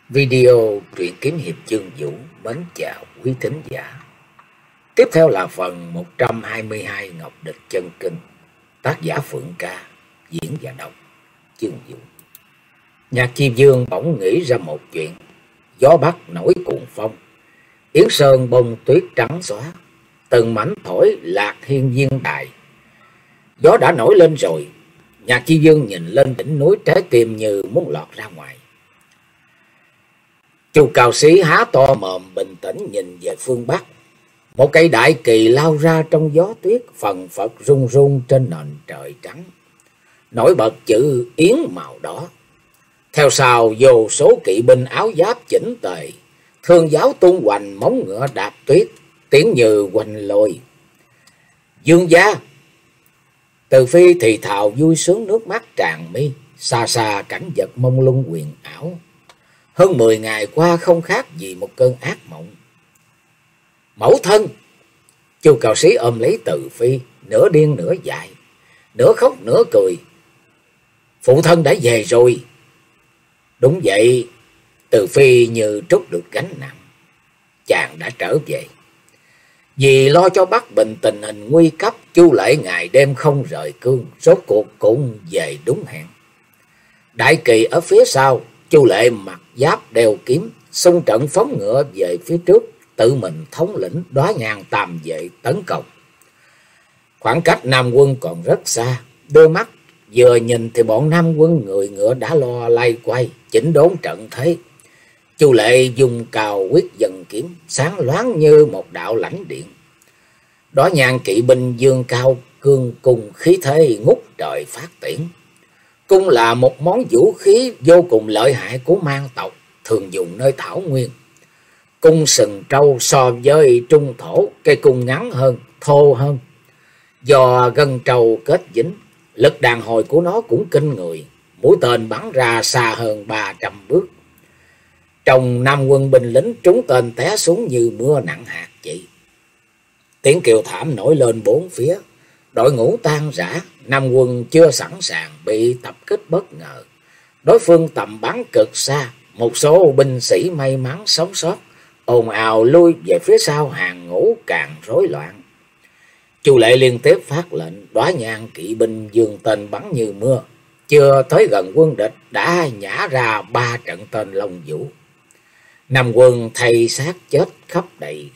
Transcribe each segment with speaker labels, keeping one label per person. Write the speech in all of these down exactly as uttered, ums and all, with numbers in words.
Speaker 1: Video truyện kiếm hiệp chương Vũ mến chào quý thính giả. Tiếp theo là phần một trăm hai mươi hai Ngọc Địch Chân Kinh, tác giả Phượng Ca, diễn và đọc chương Vũ. Nhạc Chi Dương bỗng nghĩ ra một chuyện. Gió bắc nổi cuồng phong, Yến Sơn bông tuyết trắng xóa, từng mảnh thổi lạc hiên viên đài. Gió đã nổi lên rồi. Nhạc Chi Dương nhìn lên đỉnh núi, trái tim như muốn lọt ra ngoài. Chu Cao Sĩ há to mồm bình tĩnh nhìn về phương bắc. Một cây đại kỳ lao ra trong gió tuyết, phần phật rung rung trên nền trời trắng, nổi bật chữ Yến màu đỏ. Theo sau vô số kỵ binh áo giáp chỉnh tề, thương giáo tung hoành, móng ngựa đạp tuyết, tiếng như hoành lôi. Dương gia! Từ Phi thì thào vui sướng, nước mắt tràn mi. Xa xa cảnh vật mông lung huyền ảo, hơn mười ngày qua không khác gì một cơn ác mộng. Mẫu thân! Chu Cao Sĩ ôm lấy Từ Phi, nửa điên nửa dại, nửa khóc nửa cười. Phụ thân đã về rồi. Đúng vậy. Từ Phi như trút được gánh nặng. Chàng đã trở về. Vì lo cho Bắc Bình tình hình nguy cấp, Chu Lệ ngày đêm không rời cương, rốt cuộc cũng về đúng hẹn. Đại kỳ ở phía sau, Chu Lệ mặc giáp đeo kiếm, xung trận phóng ngựa về phía trước, tự mình thống lĩnh Đóa Nhang tam vệ tấn công. Khoảng cách Nam quân còn rất xa, đôi mắt vừa nhìn thì bọn Nam quân người ngựa đã lo lay quay, chỉnh đốn trận thế. Chu Lệ dùng cào quyết dần kiếm, sáng loáng như một đạo lãnh điện. Đóa Nhang kỵ binh dương cao cương cùng, khí thế ngút trời phát tiễn. Cung là một món vũ khí vô cùng lợi hại của Man tộc, thường dùng nơi thảo nguyên. Cung sừng trâu so với trung thổ, cây cung ngắn hơn, thô hơn. Do gân trâu kết dính, lực đàn hồi của nó cũng kinh người, mũi tên bắn ra xa hơn ba trăm bước. Trong Nam quân binh lính trúng tên té xuống như mưa nặng hạt chỉ. Tiếng kêu thảm nổi lên bốn phía. Đội ngũ tan rã, Nam quân chưa sẵn sàng, bị tập kích bất ngờ. Đối phương tầm bắn cực xa, một số binh sĩ may mắn sống sót, ồn ào lui về phía sau, hàng ngũ càng rối loạn. Chu Lệ liên tiếp phát lệnh, Đóa Nhang kỵ binh dương tên bắn như mưa. Chưa tới gần quân địch đã nhả ra ba trận tên long vũ. Nam quân thay xác chết khắp đầy.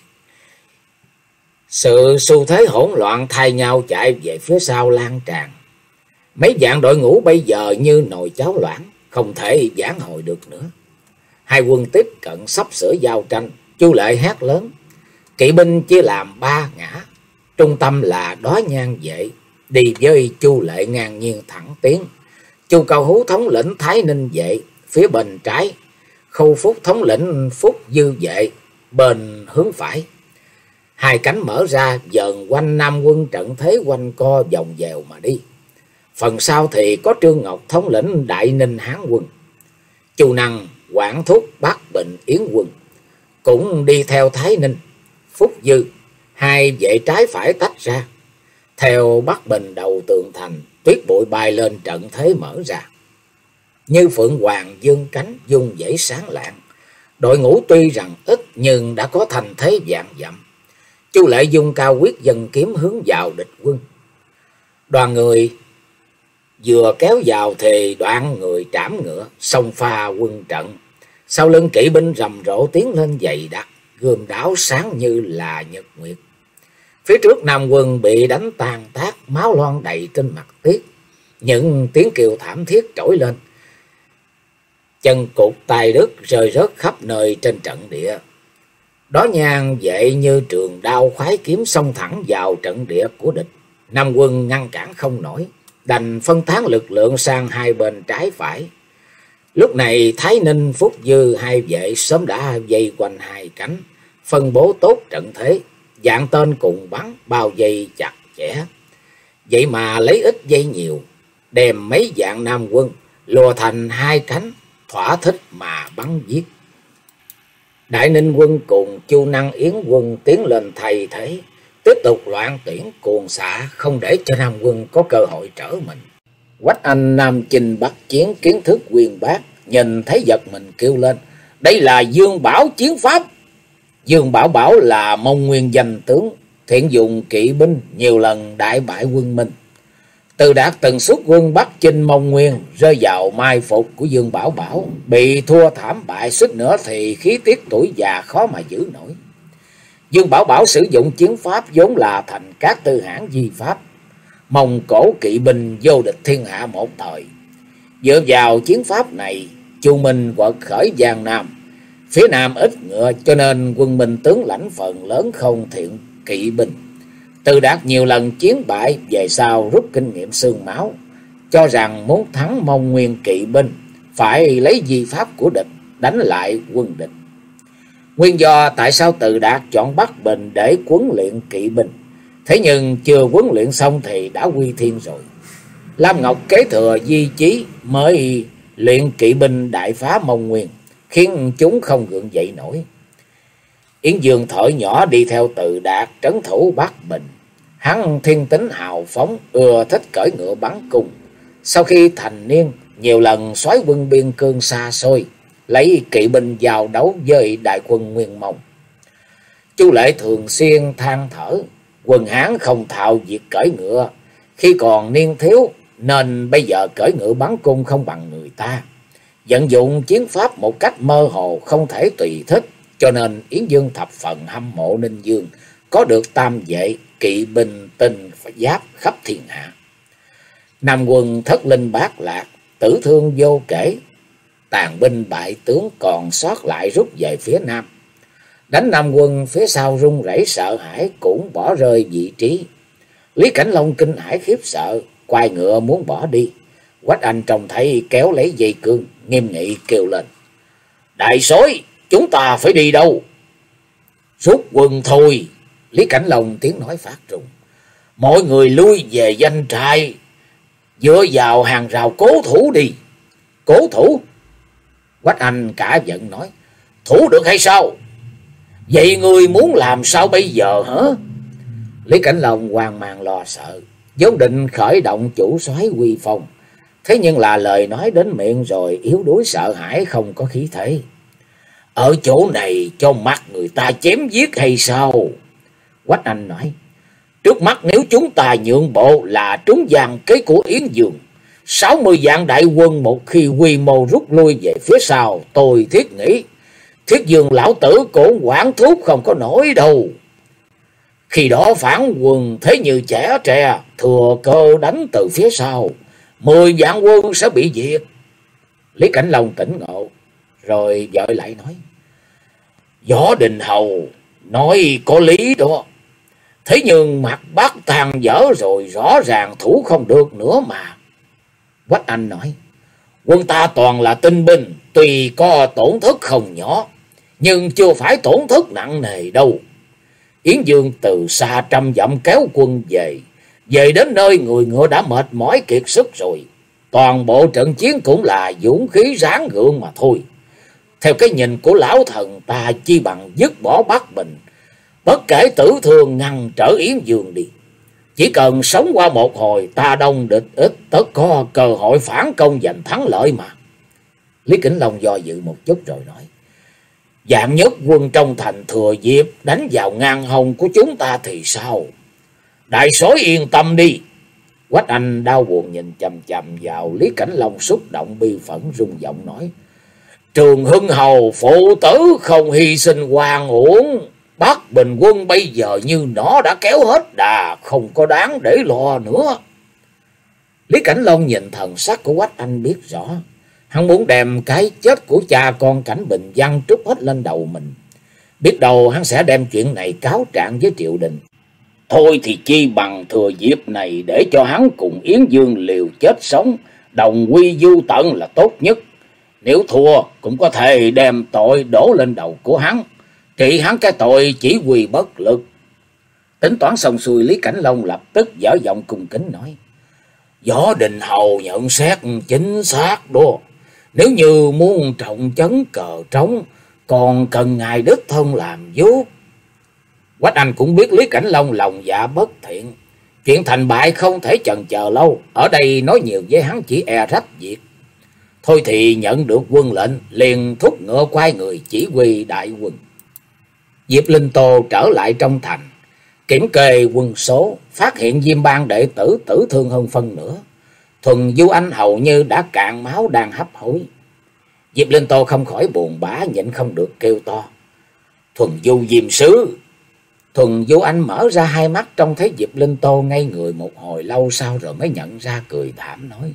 Speaker 1: Sự xu thế hỗn loạn thay nhau chạy về phía sau lan tràn. Mấy vạn đội ngũ bây giờ như nồi cháo loãng, không thể vãn hồi được nữa. Hai quân tiếp cận sắp sửa giao tranh. Chu Lệ hét lớn. Kỵ binh chia làm ba ngã. Trung tâm là Đóa Nhang vệ, đi với Chu Lệ ngang nhiên thẳng tiến. Chu Cao Hú thống lĩnh Thái Ninh vệ, phía bên trái. Khâu Phúc thống lĩnh Phúc Dư vệ, bên hướng phải. Hai cánh mở ra dần quanh Nam quân, trận thế quanh co vòng vèo mà đi. Phần sau thì có Trương Ngọc thống lĩnh Đại Ninh Hán quân. Chu Năng, Quảng Thúc, Bắc Bình Yến quân cũng đi theo Thái Ninh, Phúc Dư. Hai vệ trái phải tách ra. Theo Bắc Bình đầu tường thành, tuyết bụi bay lên, trận thế mở ra. Như phượng hoàng dương cánh, dung dãy sáng lạng. Đội ngũ tuy rằng ít nhưng đã có thành thế vạn dặm. Chu Lệ dung cao quyết dần kiếm hướng vào địch quân. Đoàn người vừa kéo vào thì đoạn người trảm ngựa, xông pha quân trận. Sau lưng kỵ binh rầm rộ tiến lên dày đặc, gươm đáo sáng như là nhật nguyệt. Phía trước Nam quân bị đánh tàn tác, máu loang đầy trên mặt tuyết. Những tiếng kêu thảm thiết trỗi lên. Chân cụt tài đức rơi rớt khắp nơi trên trận địa. Đóa Nhang vệ như trường đao khoái kiếm xông thẳng vào trận địa của địch. Nam quân ngăn cản không nổi, đành phân tán lực lượng sang hai bên trái phải. Lúc này Thái Ninh, Phúc Dư hai vệ sớm đã vây quanh hai cánh, phân bố tốt trận thế, dạng tên cùng bắn, bao vây chặt chẽ. Vậy mà lấy ít dây nhiều, đem mấy vạn Nam quân lùa thành hai cánh, thỏa thích mà bắn giết. Đại Ninh quân cùng Chu Năng Yến quân tiến lên thay thế, tiếp tục loạn tiễn cuồng xạ, không để cho Nam quân có cơ hội trở mình. Quách Anh Nam chinh Bắc chiến kiến thức uyên bác, nhìn thấy giật mình kêu lên. đây là Dương Bảo chiến pháp. Dương Bảo Bảo là Mông Nguyên danh tướng, thiện dùng kỵ binh, nhiều lần đại bại quân Minh. Từ Đạt từng xuất quân bắt chinh Mông Nguyên, rơi vào mai phục của Dương Bảo Bảo, bị thua thảm bại, suýt nữa thì khí tiết tuổi già khó mà giữ nổi. Dương Bảo Bảo sử dụng chiến pháp vốn là thành các tư hãn di pháp, Mông Cổ kỵ binh vô địch thiên hạ một thời. Dựa vào chiến pháp này, Chu Minh quật khởi Giang Nam, phía Nam ít ngựa, cho nên quân Minh tướng lãnh phần lớn không thiện kỵ binh. Từ Đạt nhiều lần chiến bại, về sau rút kinh nghiệm xương máu, cho rằng muốn thắng Mông Nguyên kỵ binh phải lấy di pháp của địch đánh lại quân địch. Nguyên do tại sao Từ Đạt chọn Bắc Bình để huấn luyện kỵ binh, thế nhưng chưa huấn luyện xong thì đã quy thiên rồi. Lam Ngọc kế thừa di chí mới luyện kỵ binh đại phá Mông Nguyên, khiến chúng không gượng dậy nổi. Yến Dương thở nhỏ đi theo Từ Đạt trấn thủ Bắc Bình. Hắn thiên tính hào phóng, ưa thích cưỡi ngựa bắn cung. Sau khi thành niên, nhiều lần soái quân biên cương xa xôi, lấy kỵ binh vào đấu với đại quân Nguyên Mông. Chu Lệ thường xuyên than thở, quân Hán không thạo việc cưỡi ngựa khi còn niên thiếu, nên bây giờ cưỡi ngựa bắn cung không bằng người ta. Vận dụng chiến pháp một cách mơ hồ, không thể tùy thích, cho nên Yến Dương thập phần hâm mộ Ninh Dương có được tam vệ kỵ binh tinh giáp khắp thiên hạ. Nam quân thất linh bát lạc, tử thương vô kể, tàn binh bại tướng còn sót lại rút về phía Nam. Đánh Nam quân phía sau run rẩy sợ hãi, cũng bỏ rơi vị trí. Lý Cảnh Long kinh hãi khiếp sợ, quay ngựa muốn bỏ đi. Quách Anh trông thấy kéo lấy dây cương, nghiêm nghị kêu lên: đại soái, chúng ta phải đi đâu? Rút quân thôi. Lý Cảnh Long tiếng nói phát trùng: mọi người lui về doanh trại, dựa vào hàng rào cố thủ đi. Cố thủ? Quách Anh cả giận nói: thủ được hay sao? Vậy ngươi muốn làm sao bây giờ hả? Lý Cảnh Long hoang mang lo sợ, vốn định khởi động chủ soái uy phong, thế nhưng là lời nói đến miệng rồi yếu đuối sợ hãi, không có khí thế. Ở chỗ này cho mắt người ta chém giết hay sao? Quách Anh nói: trước mắt nếu chúng ta nhượng bộ là trúng gian kế của Yến Dương. Sáu mươi vạn đại quân một khi quy mô rút lui về phía sau, tôi thiết nghĩ Thiết Dương lão tử cũng quản thúc không có nổi đâu. Khi đó phản quân thế như trẻ tre, thừa cơ đánh từ phía sau, mười vạn quân sẽ bị diệt. Lý Cảnh Long tỉnh ngộ, rồi vội lại nói: Võ Đình Hầu nói có lý đó, thế nhưng mặt Bắc tàn dở rồi, rõ ràng thủ không được nữa mà. Quách Anh nói: quân ta toàn là tinh binh, tuy có tổn thất không nhỏ, nhưng chưa phải tổn thất nặng nề đâu. Yến Dương từ xa trăm dặm kéo quân về, về đến nơi người ngựa đã mệt mỏi kiệt sức rồi. Toàn bộ trận chiến cũng là dũng khí ráng gượng mà thôi. Theo cái nhìn của lão thần ta, chi bằng dứt bỏ Bắc Bình, bất kể tử thương ngăn trở Yến Dương đi. Chỉ cần sống qua một hồi, ta đông địch ít, tất có cơ hội phản công giành thắng lợi mà. Lý Cảnh Long do dự một chút rồi nói: vạn nhất quân trong thành thừa dịp đánh vào ngang hông của chúng ta thì sao? Đại soái yên tâm đi. Quách Anh đau buồn nhìn chằm chằm vào Lý Cảnh Long, xúc động bi phẫn, rung giọng nói: Trường Hưng Hầu phụ tử không hy sinh oan uổng. Bắc Bình quân bây giờ như nó đã kéo hết đà, không có đáng để lo nữa. Lý Cảnh Long nhìn thần sắc của Quách Anh biết rõ, hắn muốn đem cái chết của cha con Cảnh Bình văng trút hết lên đầu mình. Biết đâu hắn sẽ đem chuyện này cáo trạng với triều đình. Thôi thì chi bằng thừa dịp này để cho hắn cùng Yến Dương liều chết sống, đồng quy du tận là tốt nhất. Nếu thua cũng có thể đem tội đổ lên đầu của hắn, trị hắn cái tội chỉ huy bất lực. Tính toán xong xuôi, Lý Cảnh Long lập tức dở giọng cung kính nói: Võ Đình Hầu nhận xét chính xác đó. Nếu như muốn trọng trấn cờ trống, còn cần ngài đích thân làm giúp. Quách Anh cũng biết Lý Cảnh Long lòng dạ bất thiện, chuyện thành bại không thể chần chờ lâu, ở đây nói nhiều với hắn chỉ e rách việc. Thôi thì nhận được quân lệnh, liền thúc ngựa quay người chỉ huy đại quân. Diệp Linh Tô trở lại trong thành, kiểm kê quân số, phát hiện Diêm Bang đệ tử tử thương hơn phân nửa. Thuần Du Anh hầu như đã cạn máu đang hấp hối. Diệp Linh Tô không khỏi buồn bã, nhịn không được kêu to: "Thuần Du Diêm sứ!" Thuần Du Anh mở ra hai mắt, trông thấy Diệp Linh Tô ngây người một hồi lâu sau rồi mới nhận ra, cười thảm nói: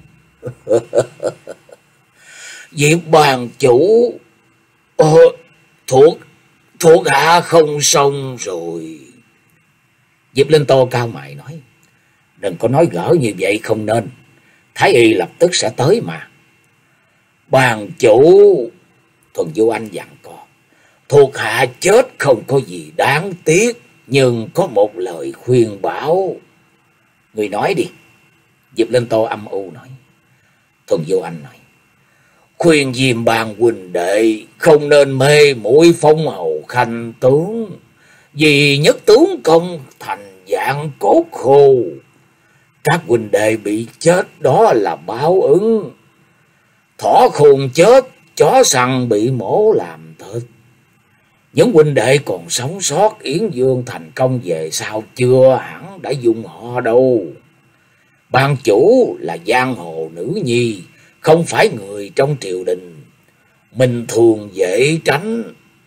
Speaker 1: "Diệp Bang chủ, ờ, thuộc thuộc hạ không xong rồi." Diệp Linh Tô cao mày nói: "Đừng có nói gỡ như vậy không nên. Thái y lập tức sẽ tới mà." "Bang chủ," Thuần Du Anh dặn co, "thuộc hạ chết không có gì đáng tiếc, nhưng có một lời khuyên bảo." "Người nói đi." Diệp Linh Tô âm u nói. Thuần Du Anh nói: "Khuyên Diêm Bang huynh đệ không nên mê muội phong hầu khanh tướng, vì nhất tướng công thành dạng cốt khô. Các huynh đệ bị chết đó là báo ứng. Thỏ khôn chết, chó săn bị mổ làm thịt. Những huynh đệ còn sống sót Yến Dương thành công về sau chưa hẳn đã dùng họ đâu. Ban chủ là giang hồ nữ nhi, không phải người trong triều đình. Mình thường dễ tránh,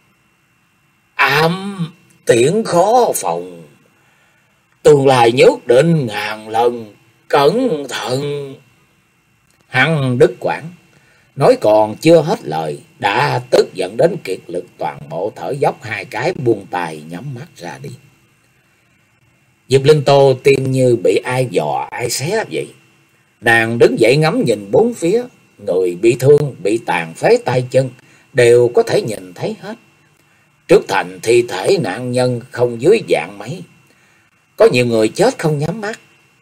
Speaker 1: ám tiễn khó phòng. Tương lai nhất định ngàn lần cẩn thận." Hắn đứt quãng, nói còn chưa hết lời, đã tức giận đến kiệt lực, toàn bộ thở dốc hai cái, buông tay nhắm mắt ra đi. Diệp Linh Tô tim như bị ai dò ai xé vậy. Nàng đứng dậy ngắm nhìn bốn phía, người bị thương, bị tàn phế tay chân đều có thể nhìn thấy hết. Trước thành thi thể nạn nhân không dưới vạn mấy, có nhiều người chết không nhắm mắt.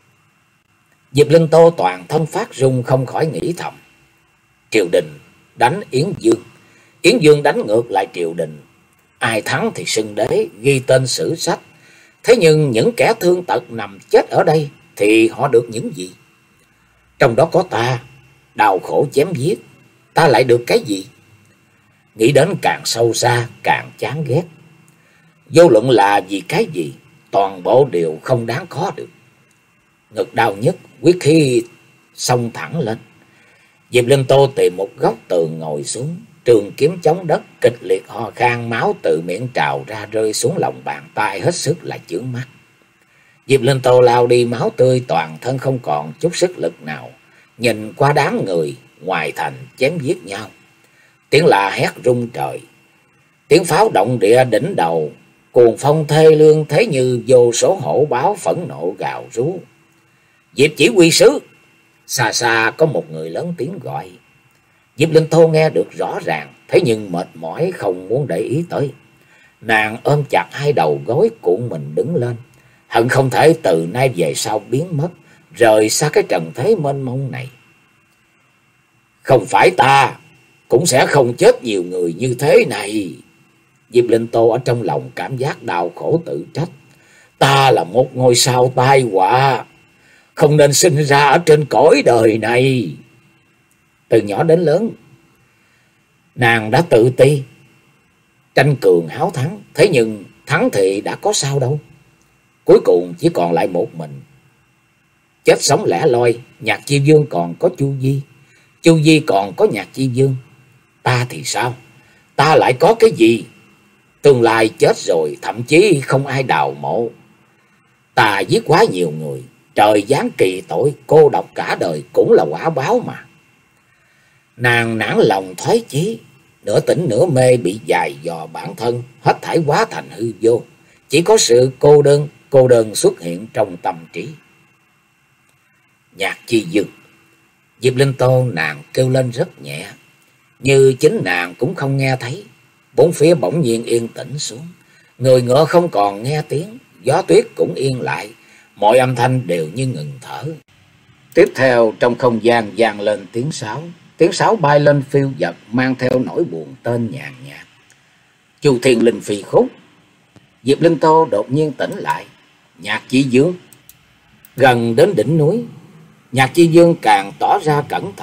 Speaker 1: Diệp Linh Tô toàn thân phát run, không khỏi nghĩ thầm: triều đình đánh Yến Dương, Yến Dương đánh ngược lại triều đình, ai thắng thì xưng đế, ghi tên sử sách. Thế nhưng những kẻ thương tật nằm chết ở đây thì họ được những gì? Trong đó có ta, đau khổ chém giết, ta lại được cái gì? Nghĩ đến càng sâu xa càng chán ghét. Vô luận là vì cái gì, toàn bộ đều không đáng có được. Ngực đau nhất, quyết khí xông thẳng lên. Diệp Linh Tô tìm một góc tường ngồi xuống, trường kiếm chống đất, kịch liệt ho khan, máu từ miệng trào ra rơi xuống lòng bàn tay, hết sức là chướng mắt. Diệp Linh Tô lao đi máu tươi, toàn thân không còn chút sức lực nào, nhìn qua đám người ngoài thành chém giết nhau. Tiếng la hét rung trời, tiếng pháo động địa đỉnh đầu, cuồng phong thê lương, thế như vô số hổ báo phẫn nộ gào rú. "Diệp chỉ huy sứ!" Xa xa có một người lớn tiếng gọi. Diệp Linh Tô nghe được rõ ràng, thế nhưng mệt mỏi không muốn để ý tới. Nàng ôm chặt hai đầu gối cuộn mình đứng lên, hận không thể từ nay về sau biến mất, rời xa cái trần thế mênh mông này. "Không phải ta, cũng sẽ không chết nhiều người như thế này." Diệp Linh Tô ở trong lòng cảm giác đau khổ tự trách. "Ta là một ngôi sao tai họa, không nên sinh ra ở trên cõi đời này." Từ nhỏ đến lớn, nàng đã tự ti, tranh cường háo thắng. Thế nhưng thắng thì đã có sao đâu. Cuối cùng chỉ còn lại một mình. Chết sống lẻ loi, Nhạc Chi Vương còn có Chu Di, Chu Di còn có Nhạc Chi Vương. Ta thì sao? Ta lại có cái gì? Tương lai chết rồi thậm chí không ai đào mộ. Ta giết quá nhiều người, trời giáng kỳ tội, cô độc cả đời cũng là quả báo mà. Nàng nản lòng thoái chí, nửa tỉnh nửa mê, bị dài dò bản thân, hết thảy hóa thành hư vô. Chỉ có sự cô đơn, cô đơn xuất hiện trong tâm trí. Nhạc Chi Vương. Diệp Linh Tô nàng kêu lên rất nhẹ, như chính nàng cũng không nghe thấy. Bốn phía bỗng nhiên yên tĩnh xuống, người ngựa không còn nghe tiếng, gió tuyết cũng yên lại, mọi âm thanh đều như ngừng thở. Tiếp theo trong không gian vang lên tiếng sáo, tiếng sáo bay lên phiêu dật, mang theo nỗi buồn tên nhàn nhạt. Chu Thiên Linh phi khúc. Diệp Linh Tô đột nhiên tỉnh lại. Nhạc Chi Vương. Gần đến đỉnh núi, Nhạc Chi Vương càng tỏ ra cẩn thận,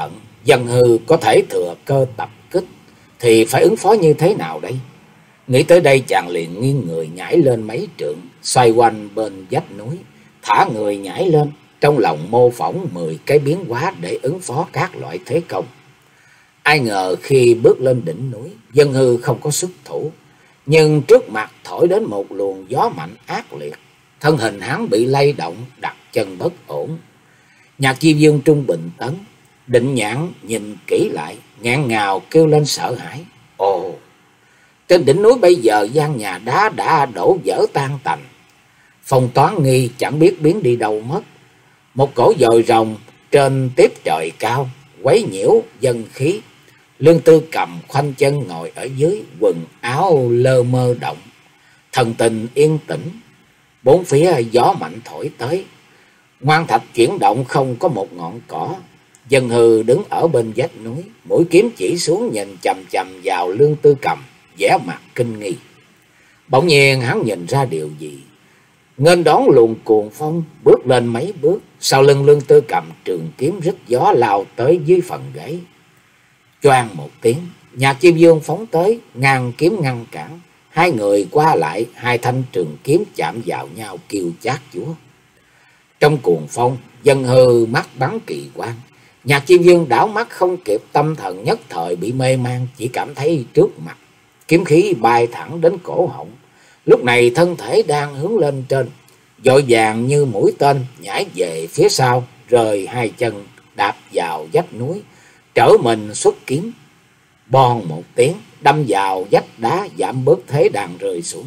Speaker 1: Dân Hư có thể thừa cơ tập kích thì phải ứng phó như thế nào đây? Nghĩ tới đây chàng liền nghiêng người nhảy lên mấy trượng, xoay quanh bên vách núi, thả người nhảy lên, trong lòng mô phỏng mười cái biến hóa để ứng phó các loại thế công. Ai ngờ khi bước lên đỉnh núi, Dân Hư không có xuất thủ, nhưng trước mặt thổi đến một luồng gió mạnh ác liệt, thân hình hắn bị lay động, đặt chân bất ổn. Nhạc Chi Vương trung bình tấn, định nhãn nhìn kỹ lại, ngạn ngào kêu lên sợ hãi. Ồ, trên đỉnh núi bây giờ gian nhà đá đã đổ vỡ tan tành, Phong Toán Nghi chẳng biết biến đi đâu mất. Một cổ dồi rồng trên tiếp trời cao quấy nhiễu dân khí. Lương Tư Cầm khoanh chân ngồi ở dưới, quần áo lơ mơ động, thần tình yên tĩnh. Bốn phía gió mạnh thổi tới, ngoan thạch chuyển động không có một ngọn cỏ. Dân Hư đứng ở bên vách núi, mũi kiếm chỉ xuống nhìn chằm chằm vào Lương Tư Cầm, vẻ mặt kinh nghi. Bỗng nhiên hắn nhìn ra điều gì, nghênh đón luồng cuồng phong, bước lên mấy bước, sau lưng Lương Tư Cầm trường kiếm rít gió lao tới dưới phần gáy. Choang một tiếng, Nhạc Chi Vương phóng tới, ngang kiếm ngăn cản. Hai người qua lại, hai thanh trường kiếm chạm vào nhau kêu chát chúa. Trong cuồng phong, Dân Hư mắt bắn kỳ quang. Nhạc Chi Vương đảo mắt không kịp, tâm thần nhất thời bị mê man, chỉ cảm thấy trước mặt kiếm khí bay thẳng đến cổ họng. Lúc này thân thể đang hướng lên trên, vội vàng như mũi tên nhảy về phía sau, rời hai chân đạp vào vách núi, trở mình xuất kiếm. Bon một tiếng, đâm vào vách đá giảm bớt thế đang rơi xuống.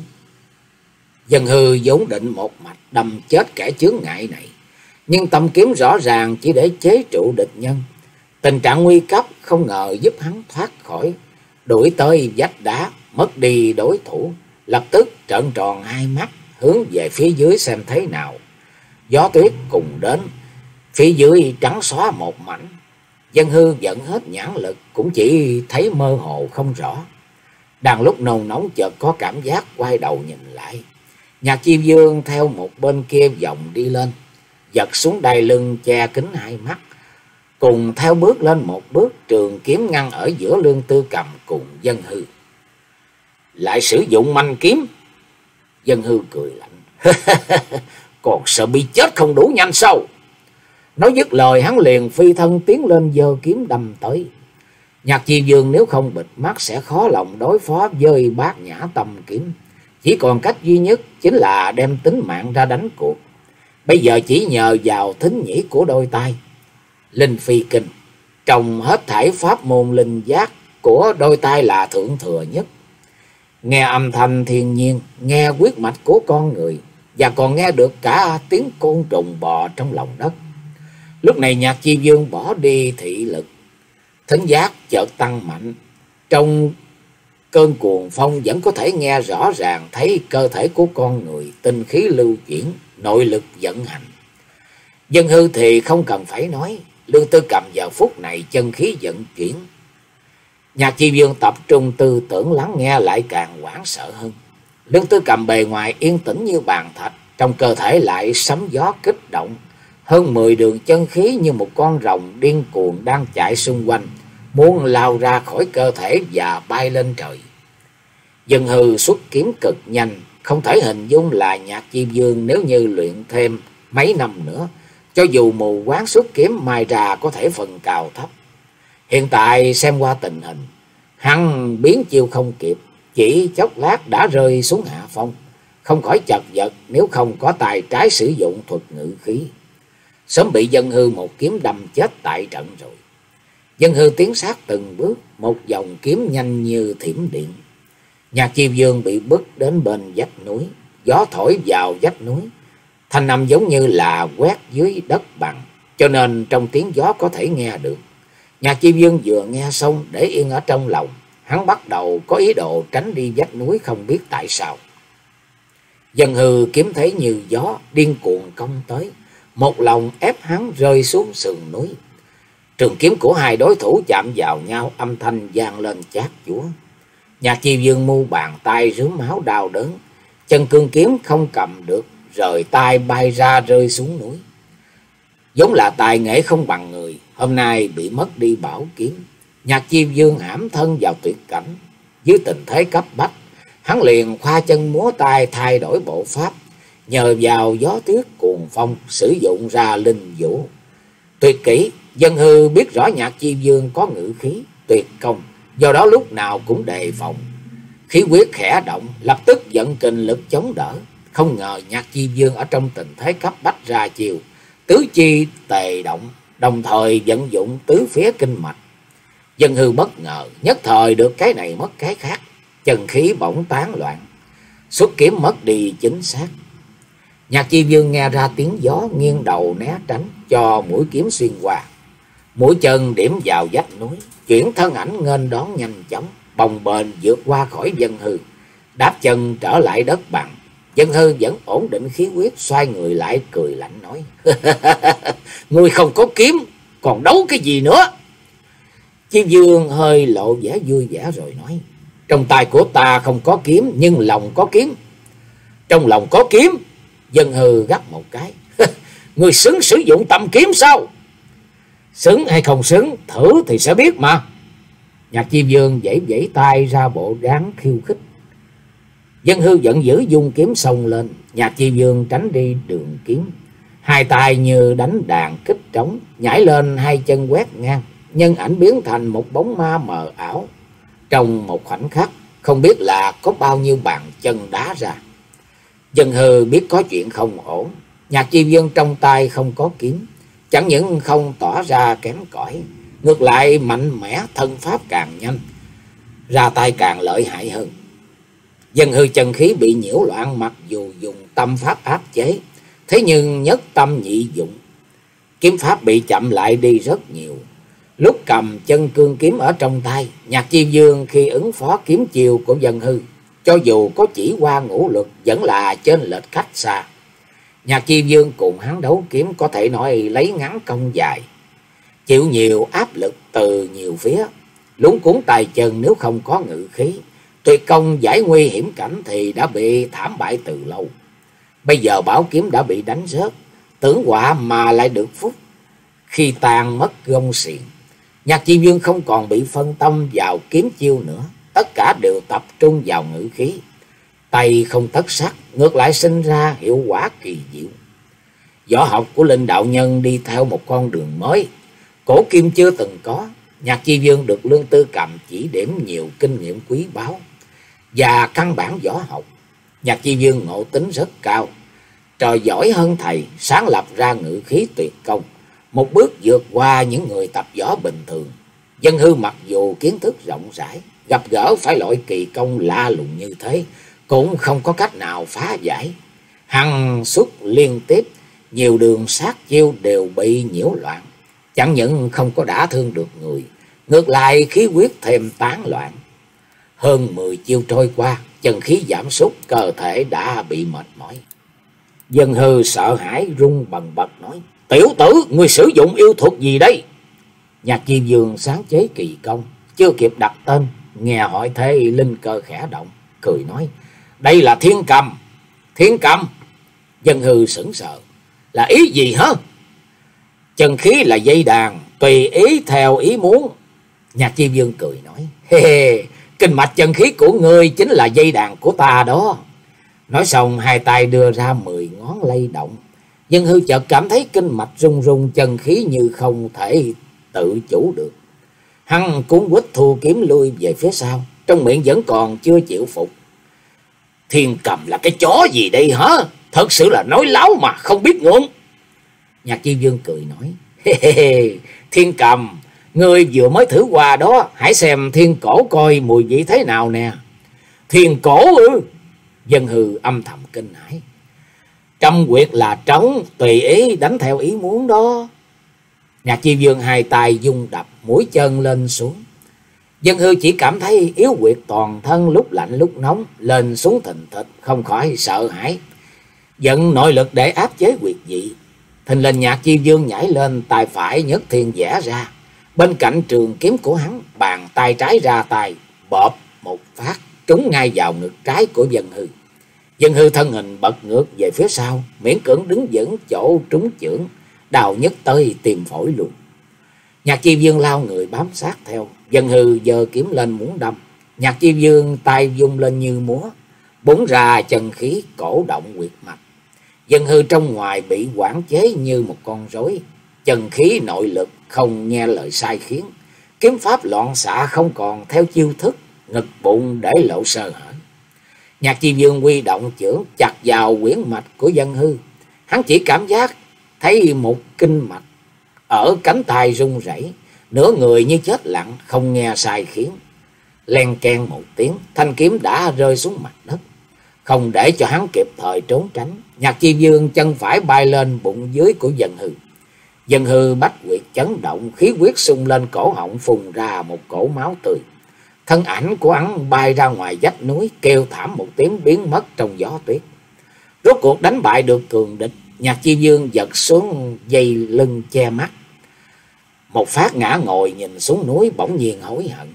Speaker 1: Dân Hư vốn định một mạch đâm chết kẻ chướng ngại này, nhưng tâm kiếm rõ ràng chỉ để chế trụ địch nhân. Tình trạng nguy cấp không ngờ giúp hắn thoát khỏi, đuổi tới vách đá, mất đi đối thủ, lập tức trợn tròn hai mắt, hướng về phía dưới xem thế nào. Gió tuyết cùng đến, phía dưới trắng xóa một mảnh. Dân Hư dẫn hết nhãn lực, cũng chỉ thấy mơ hồ không rõ. Đang lúc nôn nóng chợt có cảm giác quay đầu nhìn lại. Nhạc Chi Vương theo một bên kia vòng đi lên, giật xuống đai lưng che kín hai mắt, cùng theo bước lên một bước, trường kiếm ngăn ở giữa Lương Tư Cầm cùng Dân Hư. Lại sử dụng manh kiếm? Dân Hư cười lạnh. Còn sợ bị chết không đủ nhanh sao? Nói dứt lời, hắn liền phi thân tiến lên giơ kiếm đâm tới. Nhạc Chi Vương nếu không bịt mắt sẽ khó lòng đối phó với Bát Nhã Tâm Kiếm. Chỉ còn cách duy nhất chính là đem tính mạng ra đánh cuộc. Bây giờ chỉ nhờ vào thính nhĩ của đôi tai. Linh Phi Kinh, trong hết thảy pháp môn linh giác của đôi tai là thượng thừa nhất. Nghe âm thanh thiên nhiên, nghe huyết mạch của con người, và còn nghe được cả tiếng côn trùng bò trong lòng đất. Lúc này Nhạc Chi Vương bỏ đi thị lực, thính giác chợt tăng mạnh. Trong cơn cuồng phong vẫn có thể nghe rõ ràng thấy cơ thể của con người, tinh khí lưu chuyển, nội lực vận hành. Dân Hư thì không cần phải nói, Lương Tư Cầm vào phút này chân khí vận chuyển. Nhạc Chi Vương tập trung tư tưởng lắng nghe lại càng hoảng sợ hơn. Lương Tư Cầm bề ngoài yên tĩnh như bàn thạch, trong cơ thể lại sấm gió kích động. Hơn mười đường chân khí như một con rồng điên cuồng đang chạy xung quanh, muốn lao ra khỏi cơ thể và bay lên trời. Dân Hư xuất kiếm cực nhanh, không thể hình dung là Nhạc Chi Vương nếu như luyện thêm mấy năm nữa, cho dù mù quáng xuất kiếm mai ra có thể phần cao thấp. Hiện tại xem qua tình hình, hắn biến chiêu không kịp, chỉ chốc lát đã rơi xuống hạ phong, không khỏi chật vật nếu không có tài trái sử dụng thuật ngự khí. Sớm bị Dân Hư một kiếm đâm chết tại trận rồi. Dân Hư tiến sát từng bước, một dòng kiếm nhanh như thiểm điện. Nhạc Chi Vương bị bức đến bên vách núi, gió thổi vào vách núi, thanh âm giống như là quét dưới đất bằng, cho nên trong tiếng gió có thể nghe được. Nhạc Chi Vương vừa nghe xong để yên ở trong lòng, hắn bắt đầu có ý đồ tránh đi vách núi, không biết tại sao. Dân Hư kiếm thấy như gió điên cuồng công tới, một lòng ép hắn rơi xuống sườn núi. Trường kiếm của hai đối thủ chạm vào nhau, âm thanh vang lên chát chúa. Nhạc Chi Vương mu bàn tay rướm máu đau đớn, chân cương kiếm không cầm được, rời tay bay ra rơi xuống núi. Giống là tài nghệ không bằng người, hôm nay bị mất đi bảo kiếm. Nhạc Chi Vương hãm thân vào tuyệt cảnh, dưới tình thế cấp bách, hắn liền khoa chân múa tay thay đổi bộ pháp, nhờ vào gió tuyết cuồng phong sử dụng ra linh vũ tuyệt kỹ. Dân Hư biết rõ Nhạc Chi Vương có ngự khí tuyệt công, do đó lúc nào cũng đề phòng. Khí huyết khẽ động, lập tức vận kình lực chống đỡ. Không ngờ Nhạc Chi Vương ở trong tình thế cấp bách ra chiều, tứ chi tề động, đồng thời vận dụng tứ phía kinh mạch. Dân Hư bất ngờ, nhất thời được cái này mất cái khác, chân khí bỗng tán loạn, xuất kiếm mất đi chính xác. Nhạc Chi Vương nghe ra tiếng gió, nghiêng đầu né tránh cho mũi kiếm xuyên qua. Mũi chân điểm vào vách núi, chuyển thân ảnh nghênh đón nhanh chóng, bồng bềnh vượt qua khỏi Dân Hư, đáp chân trở lại đất bằng. Dân Hư vẫn ổn định khí huyết, xoay người lại cười lạnh nói: Ngươi không có kiếm, còn đấu cái gì nữa? Chi Vương hơi lộ vẻ vui vẻ rồi nói: Trong tay của ta không có kiếm, nhưng lòng có kiếm. Trong lòng có kiếm? Dân Hư gắt một cái: Ngươi xứng sử dụng tầm kiếm sao? Xứng hay không xứng, thử thì sẽ biết mà. Nhạc Chi Vương vẫy vẫy tay ra bộ dáng khiêu khích. Dân Hư giận dữ dung kiếm xông lên. Nhạc Chi Vương tránh đi đường kiếm, hai tay như đánh đàn kích trống, nhảy lên hai chân quét ngang, nhân ảnh biến thành một bóng ma mờ ảo. Trong một khoảnh khắc, không biết là có bao nhiêu bàn chân đá ra. Dân Hư biết có chuyện không ổn. Nhạc Chi Vương trong tay không có kiếm, chẳng những không tỏ ra kém cỏi, ngược lại mạnh mẽ, thân pháp càng nhanh, ra tay càng lợi hại hơn. Dân Hư chân khí bị nhiễu loạn, mặc dù dùng tâm pháp áp chế, thế nhưng nhất tâm nhị dụng, kiếm pháp bị chậm lại đi rất nhiều. Lúc cầm chân cương kiếm ở trong tay, Nhạc Chi Vương khi ứng phó kiếm chiêu của Dân Hư, cho dù có chỉ qua ngũ lực, vẫn là trên lệch cách xa. Nhạc Chi Vương cùng hắn đấu kiếm có thể nói lấy ngắn công dài, chịu nhiều áp lực từ nhiều phía, luống cuốn tay chân. Nếu không có ngự khí tuyệt công giải nguy hiểm cảnh thì đã bị thảm bại từ lâu. Bây giờ bảo kiếm đã bị đánh rớt, tưởng quả mà lại được phúc, khi tàn mất gông xiềng. Nhạc Chi Vương không còn bị phân tâm vào kiếm chiêu nữa, tất cả đều tập trung vào ngự khí. Tay không tất sắc, ngược lại sinh ra hiệu quả kỳ diệu. Võ học của Linh đạo nhân đi theo một con đường mới, cổ kim chưa từng có. Nhạc Chi Vương được Lương Tư Cầm chỉ điểm nhiều kinh nghiệm quý báu và căn bản võ học. Nhạc Chi Vương ngộ tính rất cao, trò giỏi hơn thầy, sáng lập ra ngự khí tuyệt công, một bước vượt qua những người tập võ bình thường. Dân Hư mặc dù kiến thức rộng rãi, gặp gỡ phải loại kỳ công lạ lùng như thế, cũng không có cách nào phá giải. Hằng xuất liên tiếp, nhiều đường sát chiêu đều bị nhiễu loạn, chẳng những không có đả thương được người, ngược lại khí huyết thêm tán loạn. Hơn mười chiêu trôi qua, chân khí giảm sút, cơ thể đã bị mệt mỏi. Dân Hư sợ hãi run bần bật nói: Tiểu tử, ngươi sử dụng yêu thuật gì đây? Nhạc Chi Vương sáng chế kỳ công, chưa kịp đặt tên, nghe hỏi thế linh cơ khẽ động, cười nói: Đây là Thiên Cầm. Thiên Cầm? Dân Hư sững sờ: Là ý gì hả? Chân khí là dây đàn, tùy ý theo ý muốn. Nhạc Chi Vương cười nói: Hê hê, kinh mạch chân khí của ngươi chính là dây đàn của ta đó. Nói xong hai tay đưa ra mười ngón lay động. Dân Hư chợt cảm thấy kinh mạch rung rung, chân khí như không thể tự chủ được. Hắn cuốn quýt thu kiếm lui về phía sau, trong miệng vẫn còn chưa chịu phục. Thiên Cầm là cái chó gì đây hả? Thật sự là nói láo mà không biết ngượng. Nhạc Chi Vương cười nói: Hê hê hê, Thiên Cầm, ngươi vừa mới thử qua đó, hãy xem thiên cổ coi mùi vị thế nào nè. Thiên cổ ư? Dân Hư âm thầm kinh hãi. Trăm quyệt là trống, tùy ý đánh theo ý muốn đó. Nhạc Chi Vương hai tay dung đập, mũi chân lên xuống. Dân Hư chỉ cảm thấy yếu quyệt toàn thân, lúc lạnh lúc nóng, lên xuống thình thịch, không khỏi sợ hãi, dẫn nội lực để áp chế quyệt dị. Thình lình Nhạc Chi Vương nhảy lên, tay phải nhất thiên vẽ ra, bên cạnh trường kiếm của hắn, bàn tay trái ra tay, bộp một phát trúng ngay vào ngực trái của Dân Hư. Dân Hư thân hình bật ngược về phía sau, miễn cưỡng đứng vững chỗ trúng chưởng, đau nhức tới tìm phổi luôn. Nhạc Chi Dương lao người bám sát theo. Dân Hư giơ kiếm lên muốn đâm. Nhạc Chi Dương tay vung lên như múa, búng ra chân khí cổ động huyệt mạch. Dân Hư trong ngoài bị quản chế như một con rối, chân khí nội lực không nghe lời sai khiến, kiếm pháp loạn xạ không còn theo chiêu thức, ngực bụng để lộ sơ hở. Nhạc Chi Dương huy động chưởng chặt vào quyển mạch của Dân Hư. Hắn chỉ cảm giác thấy một kinh mạch ở cánh tay rung rẩy, nửa người như chết lặng, không nghe sai khiến. Len keng một tiếng, thanh kiếm đã rơi xuống mặt đất. Không để cho hắn kịp thời trốn tránh, Nhạc Chi Dương chân phải bay lên bụng dưới của Dân Hư. Dân Hư bách huyệt chấn động, khí huyết sung lên cổ họng, phun ra một cổ máu tươi. Thân ảnh của hắn bay ra ngoài vách núi, kêu thảm một tiếng biến mất trong gió tuyết. Rốt cuộc đánh bại được cường địch, Nhạc Chi Dương giật xuống dây lưng che mắt. Một phát ngã ngồi nhìn xuống núi, bỗng nhiên hối hận.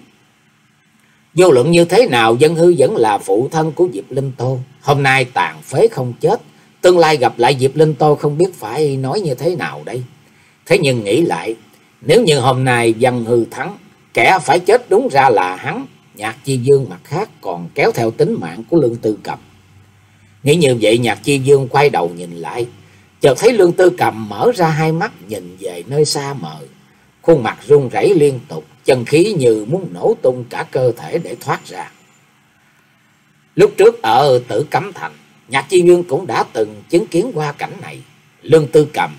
Speaker 1: Vô luận như thế nào, Dân Hư vẫn là phụ thân của Diệp Linh Tô. Hôm nay tàn phế không chết, tương lai gặp lại Diệp Linh Tô không biết phải nói như thế nào đây. Thế nhưng nghĩ lại, nếu như hôm nay Dân Hư thắng, kẻ phải chết đúng ra là hắn. Nhạc Chi Dương mặt khác còn kéo theo tính mạng của Lương Tư Cầm. Nghĩ như vậy, Nhạc Chi Dương quay đầu nhìn lại, chợt thấy Lương Tư Cầm mở ra hai mắt nhìn về nơi xa mờ, khuôn mặt run rẩy liên tục, chân khí như muốn nổ tung cả cơ thể để thoát ra. Lúc trước ở Tử Cấm Thành, Nhạc Chi Dương cũng đã từng chứng kiến qua cảnh này. Lương Tư Cầm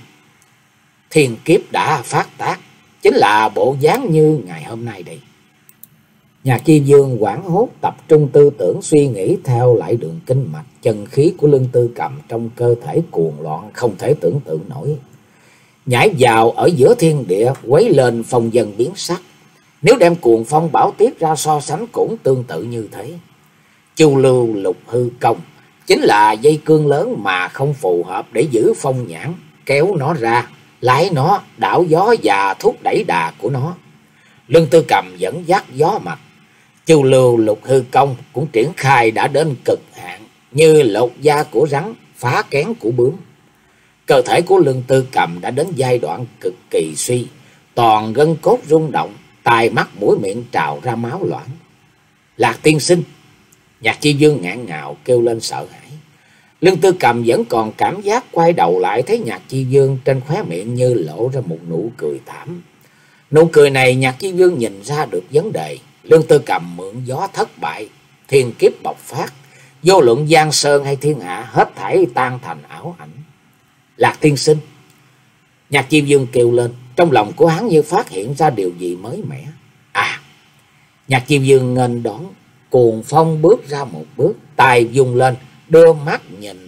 Speaker 1: thiên kiếp đã phát tác, chính là bộ dáng như ngày hôm nay đây. Nhạc Chi Dương hoảng hốt tập trung tư tưởng suy nghĩ theo lại đường kinh mạch, chân khí của Lương Tư Cầm trong cơ thể cuồng loạn không thể tưởng tượng nổi. Nhảy vào ở giữa thiên địa, quấy lên phong dân biến sắc. Nếu đem cuồng phong bão tuyết ra so sánh cũng tương tự như thế. Chu lưu lục hư công chính là dây cương lớn mà không phù hợp để giữ phong nhãn, kéo nó ra, lái nó, đảo gió và thúc đẩy đà của nó. Lương Tư Cầm dẫn dắt gió mặt, chu lưu lục hư công cũng triển khai đã đến cực hạn, như lột da của rắn, phá kén của bướm. Cơ thể của Lương Tư Cầm đã đến giai đoạn cực kỳ suy, toàn gân cốt rung động, tai mắt mũi miệng trào ra máu loãng. Lạc tiên sinh! Nhạc Chi Dương ngạn ngào kêu lên sợ hãi. Lương Tư Cầm vẫn còn cảm giác, quay đầu lại thấy Nhạc Chi Dương trên khóe miệng như lộ ra một nụ cười thảm. Nụ cười này Nhạc Chi Dương nhìn ra được vấn đề. Lương Tư Cầm mượn gió thất bại, thiên kiếp bộc phát, vô luận giang sơn hay thiên hạ hết thảy tan thành ảo ảnh. Lạc tiên sinh! Nhạc Chi Dương kêu lên, trong lòng của hắn như phát hiện ra điều gì mới mẻ. À! Nhạc Chi Dương nghênh đón, cuồng phong bước ra một bước, tay vung lên, đưa mắt nhìn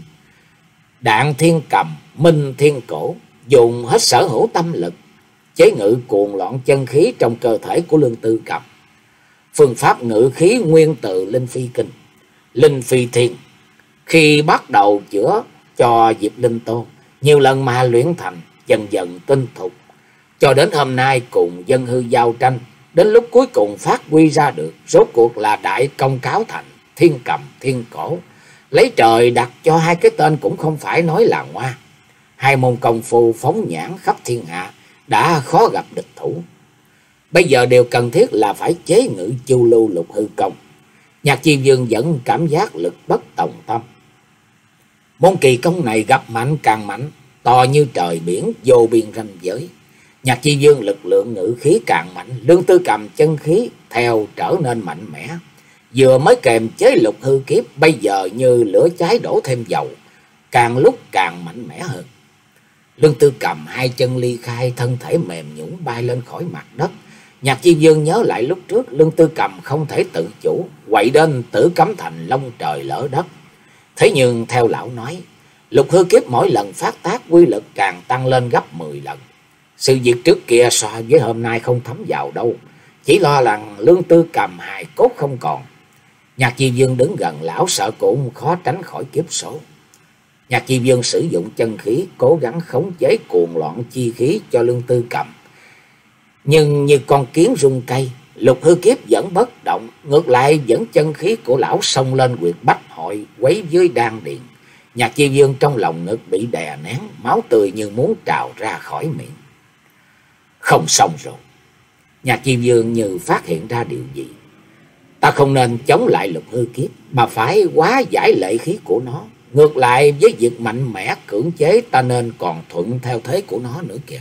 Speaker 1: Đạn Thiên Cầm, Minh Thiên Cổ, dùng hết sở hữu tâm lực chế ngự cuồng loạn chân khí trong cơ thể của Lương Tư Cầm. Phương pháp ngự khí nguyên từ Linh Phi Kinh, Linh Phi Thiên, khi bắt đầu chữa cho Diệp Linh Tô, nhiều lần mà luyện thành, dần dần tinh thục, cho đến hôm nay cùng Dân Hư giao tranh, đến lúc cuối cùng phát huy ra được, rốt cuộc là đại công cáo thành, Thiên Cầm, Thiên Cổ. Lấy trời đặt cho hai cái tên cũng không phải nói là ngoa. Hai môn công phu phóng nhãn khắp thiên hạ, đã khó gặp địch thủ. Bây giờ điều cần thiết là phải chế ngự chu lưu lục hư công. Nhạc Chi Dương vẫn cảm giác lực bất tòng tâm. Môn kỳ công này gặp mạnh càng mạnh, to như trời biển, vô biên ranh giới. Nhạc Chi Dương lực lượng ngự khí càng mạnh, Lương Tư Cầm chân khí theo trở nên mạnh mẽ. Vừa mới kềm chế lục hư kiếp, bây giờ như lửa cháy đổ thêm dầu, càng lúc càng mạnh mẽ hơn. Lương Tư Cầm hai chân ly khai, thân thể mềm nhũn bay lên khỏi mặt đất. Nhạc Chi Dương nhớ lại lúc trước Lương Tư Cầm không thể tự chủ, quậy đến Tử Cấm Thành long trời lỡ đất. Thế nhưng theo lão nói, lục hư kiếp mỗi lần phát tác quy lực càng tăng lên gấp mười lần. Sự việc trước kia so với hôm nay không thấm vào đâu, chỉ lo rằng Lương Tư Cầm hài cốt không còn. Nhạc Chi Dương đứng gần lão sợ cũng khó tránh khỏi kiếp số. Nhạc Chi Dương sử dụng chân khí cố gắng khống chế cuồng loạn chi khí cho Lương Tư Cầm. Nhưng như con kiến rung cây, lục hư kiếp vẫn bất động, ngược lại vẫn chân khí của lão xông lên huyệt bách hội, quấy dưới đan điền. Nhạc Chi Dương trong lòng ngực bị đè nén, máu tươi như muốn trào ra khỏi miệng. Không xong rồi, Nhạc Chi Vương như phát hiện ra điều gì. Ta không nên chống lại Lục Hư Kiếp, mà phải hóa giải lệ khí của nó. Ngược lại với việc mạnh mẽ cưỡng chế, ta nên còn thuận theo thế của nó nữa kìa.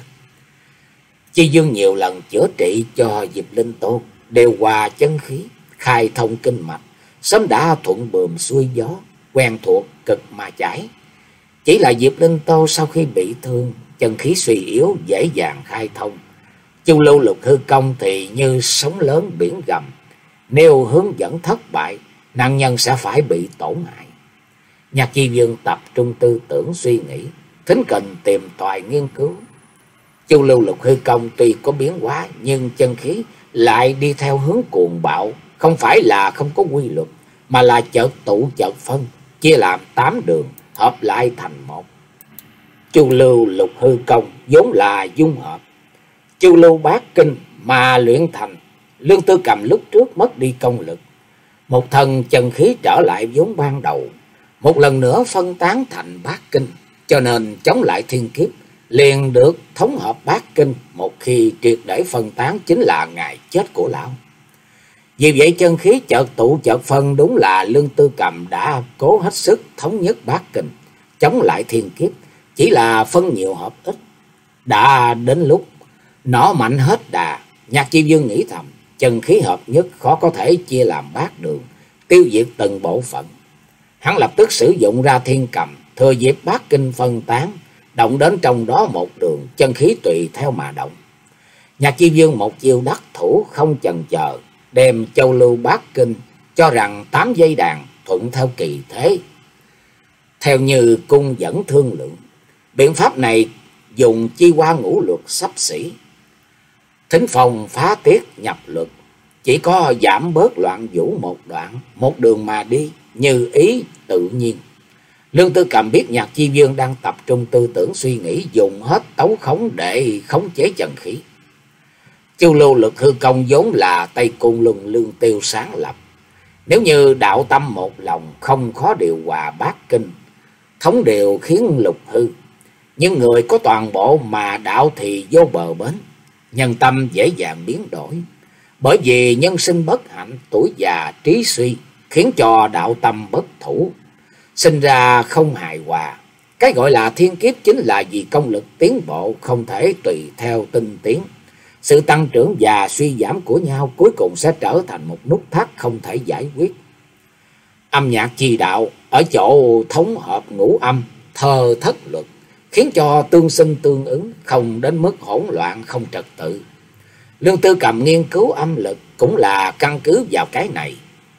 Speaker 1: Chi Dương nhiều lần chữa trị cho Diệp Linh Tôn, đều hòa chân khí, khai thông kinh mạch, sớm đã thuận buồm xuôi gió, quen thuộc cực mà chảy. Chỉ là Diệp Linh Tô sau khi bị thương, chân khí suy yếu, dễ dàng khai thông. Chu Lưu Lục Hư Công thì như sóng lớn biển gầm, nếu hướng dẫn thất bại, nạn nhân sẽ phải bị tổn hại. Nhạc Chi Vương tập trung tư tưởng suy nghĩ, thính cần tìm tòi nghiên cứu. Chu Lưu Lục Hư Công tuy có biến hóa, nhưng chân khí lại đi theo hướng cuồng bạo, không phải là không có quy luật, mà là chợt tụ chợt phân, chia làm tám đường, hợp lại thành một. Chu Lưu Lục Hư Công vốn là dung hợp Chu Lưu Bát Kinh mà luyện thành. Lương Tư Cầm lúc trước mất đi công lực, một thần chân khí trở lại vốn ban đầu, một lần nữa phân tán thành Bát Kinh, cho nên chống lại thiên kiếp liền được thống hợp Bát Kinh. Một khi triệt để phân tán chính là ngày chết của lão. Vì vậy chân khí chợt tụ chợt phân, đúng là Lương Tư Cầm đã cố hết sức thống nhất Bát Kinh, chống lại thiên kiếp, chỉ là phân nhiều hợp ít. Đã đến lúc nó mạnh hết đà, Nhạc Chi Vương nghĩ thầm, chân khí hợp nhất khó có thể chia làm bát đường, tiêu diệt từng bộ phận. Hắn lập tức sử dụng ra thiên cầm, thừa dịp Bát Kinh phân tán, động đến trong đó một đường, chân khí tùy theo mà động. Nhạc Chi Vương một chiêu đắc thủ, không chần chờ, đem Châu Lưu Bát Kinh cho rằng tám dây đàn thuận theo kỳ thế, theo như cung dẫn thương lượng. Biện pháp này dùng chi qua ngũ luật xấp xỉ, thính phòng phá tiết nhập luật, chỉ có giảm bớt loạn vũ một đoạn, một đường mà đi, như ý tự nhiên. Lương Tư Cầm biết Nhạc Chi Vương đang tập trung tư tưởng suy nghĩ, dùng hết tấu khống để khống chế chân khí. Chu Lưu Lực Hư Công vốn là Tây Cung Luân Lương Tiêu sáng lập, nếu như đạo tâm một lòng, không khó điều hòa Bát Kinh, thống điều khiến lục hư. Nhưng người có toàn bộ mà đạo thì vô bờ bến, nhân tâm dễ dàng biến đổi. Bởi vì nhân sinh bất hạnh, tuổi già trí suy, khiến cho đạo tâm bất thủ, sinh ra không hài hòa. Cái gọi là thiên kiếp chính là vì công lực tiến bộ không thể tùy theo tinh tiến. Sự tăng trưởng và suy giảm của nhau cuối cùng sẽ trở thành một nút thắt không thể giải quyết. Âm nhạc chi đạo ở chỗ thống hợp ngũ âm, thơ thất luật, khiến cho tương sinh tương ứng, không đến mức hỗn loạn không trật tự. Lương Tư Cầm nghiên cứu âm lực cũng là căn cứ vào cái này,